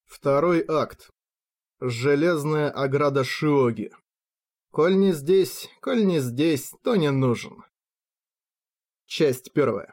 Второй акт. Железная ограда Шиоги. Коль не здесь, то не нужен. Часть первая.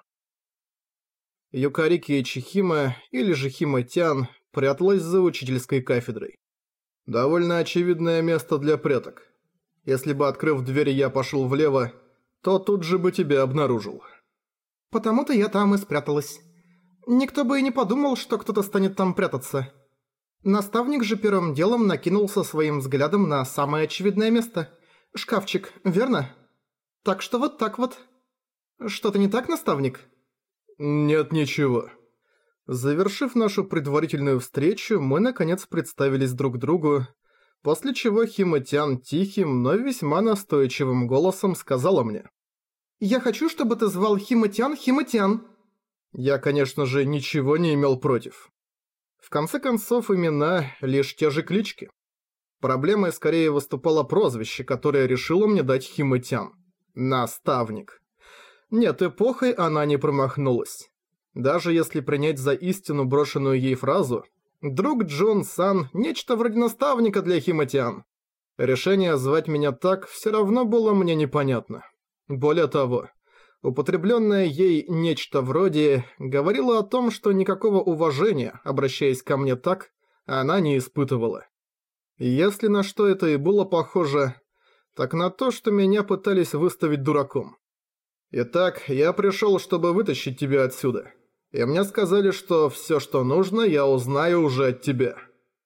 Юкарики Чихима, или же Хима-тян, пряталась за учительской кафедрой. Довольно очевидное место для пряток. Если бы, открыв дверь, я пошел влево, то тут же бы тебя обнаружил. Потому-то я там и спряталась. Никто бы и не подумал, что кто-то станет там прятаться. Наставник же первым делом накинулся своим взглядом на самое очевидное место. Шкафчик, верно? Так что вот так вот. Что-то не так, наставник? Нет, ничего. Завершив нашу предварительную встречу, мы наконец представились друг другу, после чего Хима-тян тихим, но весьма настойчивым голосом сказала мне: «Я хочу, чтобы ты звал Хима-тян Хима-тян». Я, конечно же, ничего не имел против. В конце концов, имена – лишь те же клички. Проблемой скорее выступало прозвище, которое решила мне дать Хима-тян. Наставник. Нет, эпохой она не промахнулась. Даже если принять за истину брошенную ей фразу, друг Джун-сан – нечто вроде наставника для Хима-тян. Решение звать меня так все равно было мне непонятно. Более того, употребленное ей нечто вроде говорило о том, что никакого уважения, обращаясь ко мне так, она не испытывала. Если на что это и было похоже, так на то, что меня пытались выставить дураком. Итак, я пришел, чтобы вытащить тебя отсюда. И мне сказали, что все, что нужно, я узнаю уже от тебя.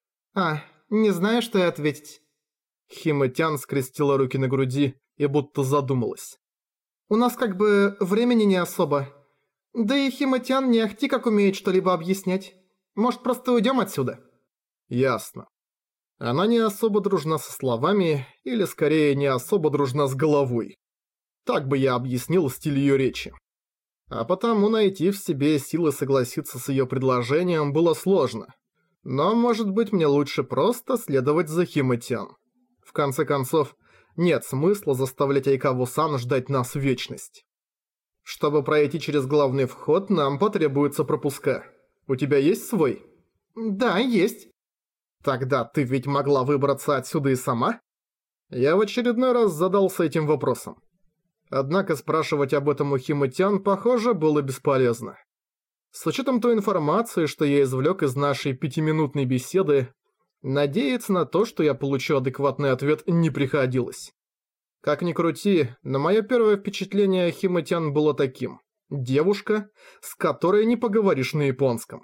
Не знаю, что и ответить. Хима-тян скрестила руки на груди и будто задумалась. У нас как бы времени не особо. Да и Хима-тян не ахти как умеет что-либо объяснять. Может, просто уйдем отсюда? Ясно. Она не особо дружна со словами, или скорее не особо дружна с головой. Так бы я объяснил стиль ее речи. А потому найти в себе силы согласиться с ее предложением было сложно. Но, может быть, мне лучше просто следовать за Хима-тян. В конце концов, нет смысла заставлять Айкаву-сан ждать нас в вечность. Чтобы пройти через главный вход, нам потребуются пропуска. У тебя есть свой? Да, есть. Тогда ты ведь могла выбраться отсюда и сама? Я в очередной раз задался этим вопросом. Однако спрашивать об этом у Хима-тян, похоже, было бесполезно. С учетом той информации, что я извлек из нашей 5-минутной беседы, надеяться на то, что я получу адекватный ответ, не приходилось. Как ни крути, но мое первое впечатление о Хима-тян было таким: девушка, с которой не поговоришь на японском.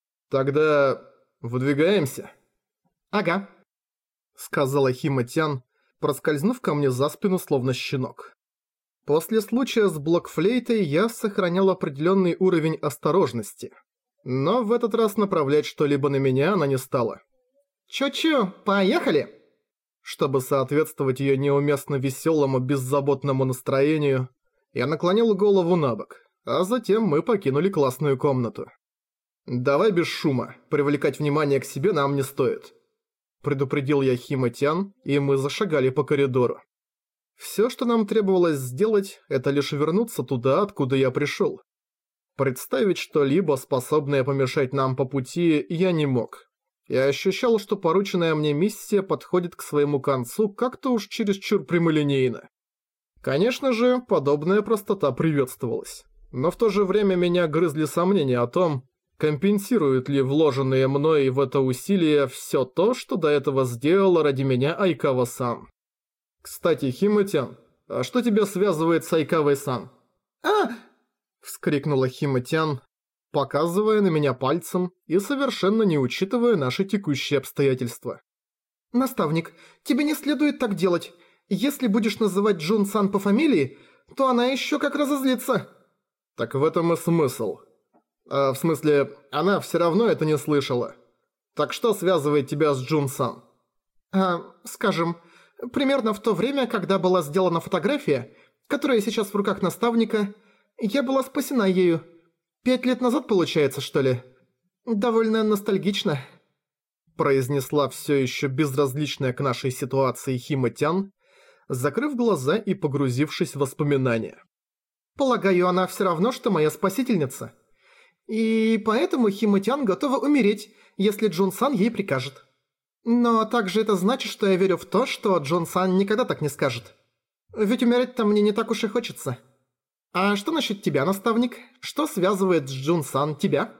Тогда выдвигаемся? Ага, сказала Хима-тян, проскользнув ко мне за спину словно щенок. После случая с блокфлейтой я сохранял определенный уровень осторожности, но в этот раз направлять что-либо на меня она не стала. Чу-чу, поехали! Чтобы соответствовать ее неуместно веселому, беззаботному настроению, я наклонил голову набок, а затем мы покинули классную комнату. «Давай без шума, привлекать внимание к себе нам не стоит», предупредил я Хима-тян, и мы зашагали по коридору. Все, что нам требовалось сделать, это лишь вернуться туда, откуда я пришел. Представить что-либо, способное помешать нам по пути, я не мог. Я ощущал, что порученная мне миссия подходит к своему концу как-то уж чересчур прямолинейно. Конечно же, подобная простота приветствовалась. Но в то же время меня грызли сомнения о том, компенсирует ли вложенное мной в это усилие все то, что до этого сделала ради меня Айкава-сан. «Кстати, Хима-тян, а что тебя связывает с Айкавой-сан?» вскрикнула Хима-тян, показывая на меня пальцем и совершенно не учитывая наши текущие обстоятельства. Наставник, тебе не следует так делать. Если будешь называть Джун-сан по фамилии, то она еще как разозлится. Так в этом и смысл. В смысле, она все равно это не слышала. Так что связывает тебя с Джун-сан? Скажем, примерно в то время, когда была сделана фотография, которая сейчас в руках наставника, я была спасена ею. 5 лет назад, получается, что ли? Довольно ностальгично. Произнесла все еще безразличная к нашей ситуации Хима-тян, закрыв глаза и погрузившись в воспоминания. Полагаю, она все равно, что моя спасительница. И поэтому Хима-тян готова умереть, если Джун-сан ей прикажет. Но также это значит, что я верю в то, что Джун-сан никогда так не скажет. Ведь умереть-то мне не так уж и хочется. А что насчет тебя, наставник? Что связывает с Джун-сан тебя?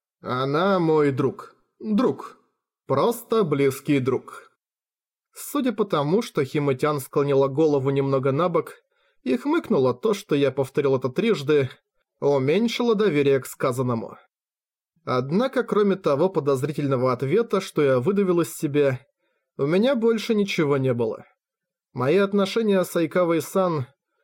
Она мой друг. Друг. Просто близкий друг. Судя по тому, что Химатян склонила голову немного набок и хмыкнула то, что я повторил это трижды, уменьшило доверие к сказанному. Однако, кроме того подозрительного ответа, что я выдавил из себя, у меня больше ничего не было. Мои отношения с Айкавой-сан...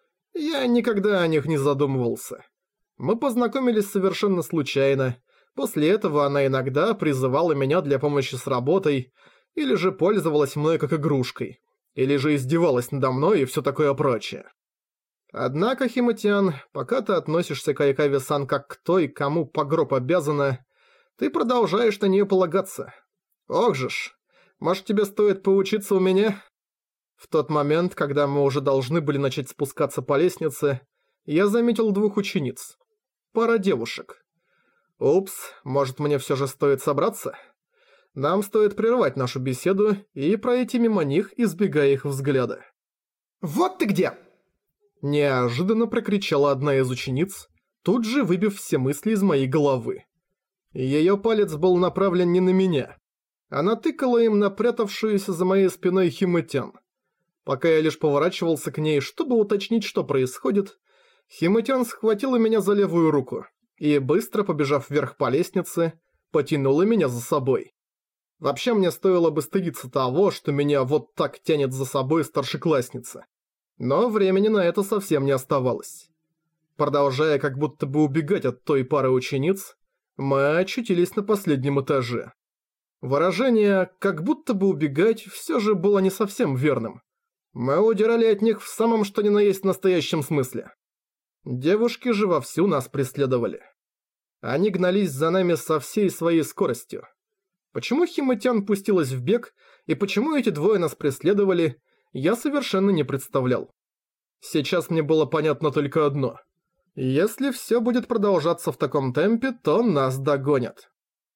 Я никогда о них не задумывался. Мы познакомились совершенно случайно. После этого она иногда призывала меня для помощи с работой, или же пользовалась мной как игрушкой, или же издевалась надо мной и всё такое прочее. Однако, Химатян, пока ты относишься к Айкаве-сан как к той, кому по гроб обязана, ты продолжаешь на неё полагаться. Ох же ж, может тебе стоит поучиться у меня? В тот момент, когда мы уже должны были начать спускаться по лестнице, я заметил двух учениц. Пара девушек. Упс, может мне всё же стоит собраться? Нам стоит прервать нашу беседу и пройти мимо них, избегая их взгляда. «Вот ты где!» Неожиданно прокричала одна из учениц, тут же выбив все мысли из моей головы. Её палец был направлен не на меня. Она тыкала им напрятавшуюся за моей спиной Химатян. Пока я лишь поворачивался к ней, чтобы уточнить, что происходит, Химатян схватила меня за левую руку и, быстро побежав вверх по лестнице, потянула меня за собой. Вообще мне стоило бы стыдиться того, что меня вот так тянет за собой старшеклассница. Но времени на это совсем не оставалось. Продолжая как будто бы убегать от той пары учениц, мы очутились на последнем этаже. Выражение «как будто бы убегать» всё же было не совсем верным. Мы удирали от них в самом что ни на есть настоящем смысле. Девушки же вовсю нас преследовали. Они гнались за нами со всей своей скоростью. Почему Химатян пустилась в бег, и почему эти двое нас преследовали, я совершенно не представлял. Сейчас мне было понятно только одно. Если всё будет продолжаться в таком темпе, то нас догонят.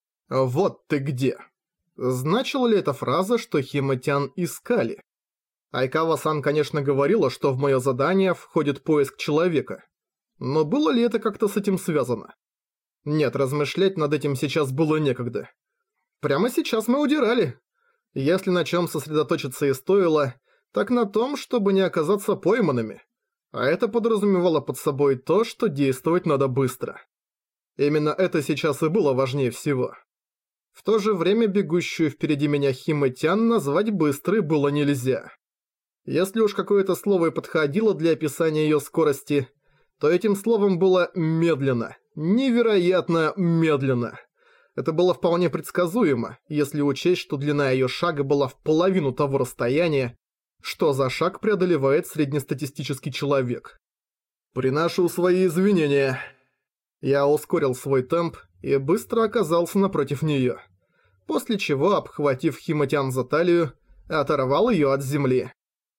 Вот ты где. Значила ли эта фраза, что Химатян искали? Айкава-сан, конечно, говорила, что в моё задание входит поиск человека. Но было ли это как-то с этим связано? Нет, размышлять над этим сейчас было некогда. Прямо сейчас мы удирали. Если на чём сосредоточиться и стоило, так на том, чтобы не оказаться пойманными. А это подразумевало под собой то, что действовать надо быстро. Именно это сейчас и было важнее всего. В то же время бегущую впереди меня Химатян назвать быстрой было нельзя. Если уж какое-то слово и подходило для описания её скорости, то этим словом было «медленно». Невероятно медленно. Это было вполне предсказуемо, если учесть, что длина её шага была в половину того расстояния, что за шаг преодолевает среднестатистический человек. «Приношу свои извинения». Я ускорил свой темп и быстро оказался напротив неё, после чего, обхватив Химатян за талию, оторвал её от земли.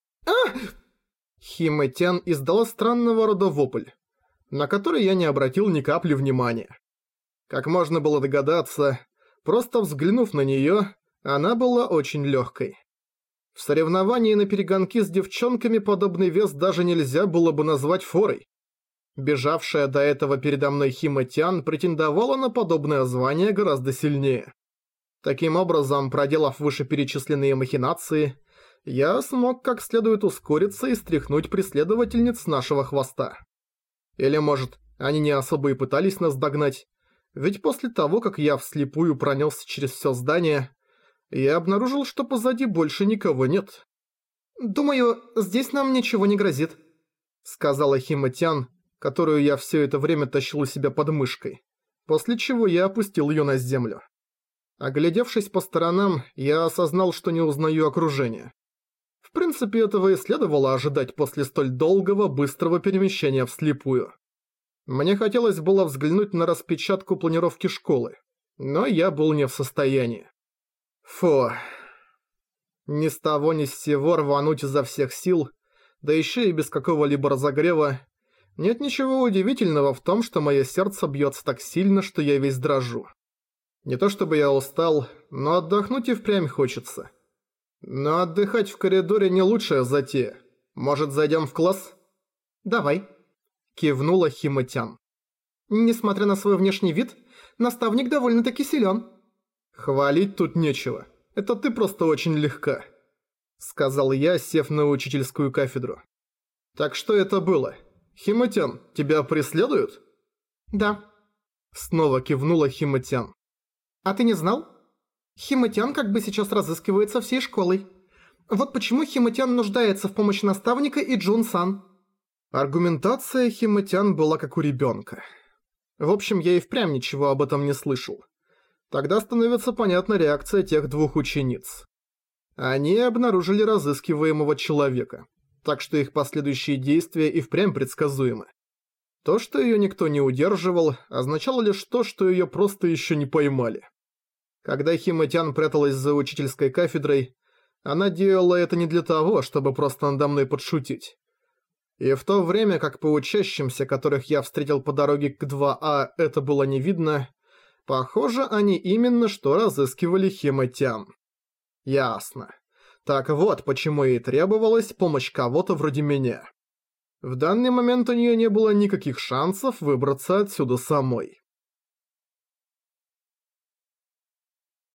Химатян издала странного рода вопль, на который я не обратил ни капли внимания. Как можно было догадаться, просто взглянув на неё, она была очень лёгкой. В соревновании на перегонки с девчонками подобный вес даже нельзя было бы назвать форой. Бежавшая до этого передо мной Химатян претендовала на подобное звание гораздо сильнее. Таким образом, проделав вышеперечисленные махинации, я смог как следует ускориться и стряхнуть преследовательниц с нашего хвоста. Или, может, они не особо и пытались нас догнать, ведь после того, как я вслепую пронесся через все здание, я обнаружил, что позади больше никого нет. «Думаю, здесь нам ничего не грозит», — сказала Химатян, которую я все это время тащил у себя под мышкой, после чего я опустил ее на землю. Оглядевшись по сторонам, я осознал, что не узнаю окружение. В принципе, этого и следовало ожидать после столь долгого, быстрого перемещения вслепую. Мне хотелось было взглянуть на распечатку планировки школы, но я был не в состоянии. Фу. Ни с того ни с сего рвануть изо всех сил, да еще и без какого-либо разогрева. Нет ничего удивительного в том, что мое сердце бьется так сильно, что я весь дрожу. Не то чтобы я устал, но отдохнуть и впрямь хочется. Но отдыхать в коридоре не лучшая затея. Может, зайдем в класс? «Давай», — кивнула Химатян. «Несмотря на свой внешний вид, наставник довольно-таки силен». «Хвалить тут нечего. Это ты просто очень легка», — сказал я, сев на учительскую кафедру. «Так что это было? Химатян, тебя преследуют?» «Да». Снова кивнула Химатян. «А ты не знал? Химатян как бы сейчас разыскивается всей школой. Вот почему Химатян нуждается в помощи наставника и Джун-сан». Аргументация Химатян была как у ребенка. В общем, я и впрямь ничего об этом не слышал. Тогда становится понятна реакция тех двух учениц. Они обнаружили разыскиваемого человека, так что их последующие действия и впрямь предсказуемы. То, что её никто не удерживал, означало лишь то, что её просто ещё не поймали. Когда Химатян пряталась за учительской кафедрой, она делала это не для того, чтобы просто надо мной подшутить. И в то время, как по учащимся, которых я встретил по дороге к 2А, это было не видно, похоже, они именно что разыскивали Химатян. Ясно. Так вот, почему ей требовалась помощь кого-то вроде меня. В данный момент у неё не было никаких шансов выбраться отсюда самой.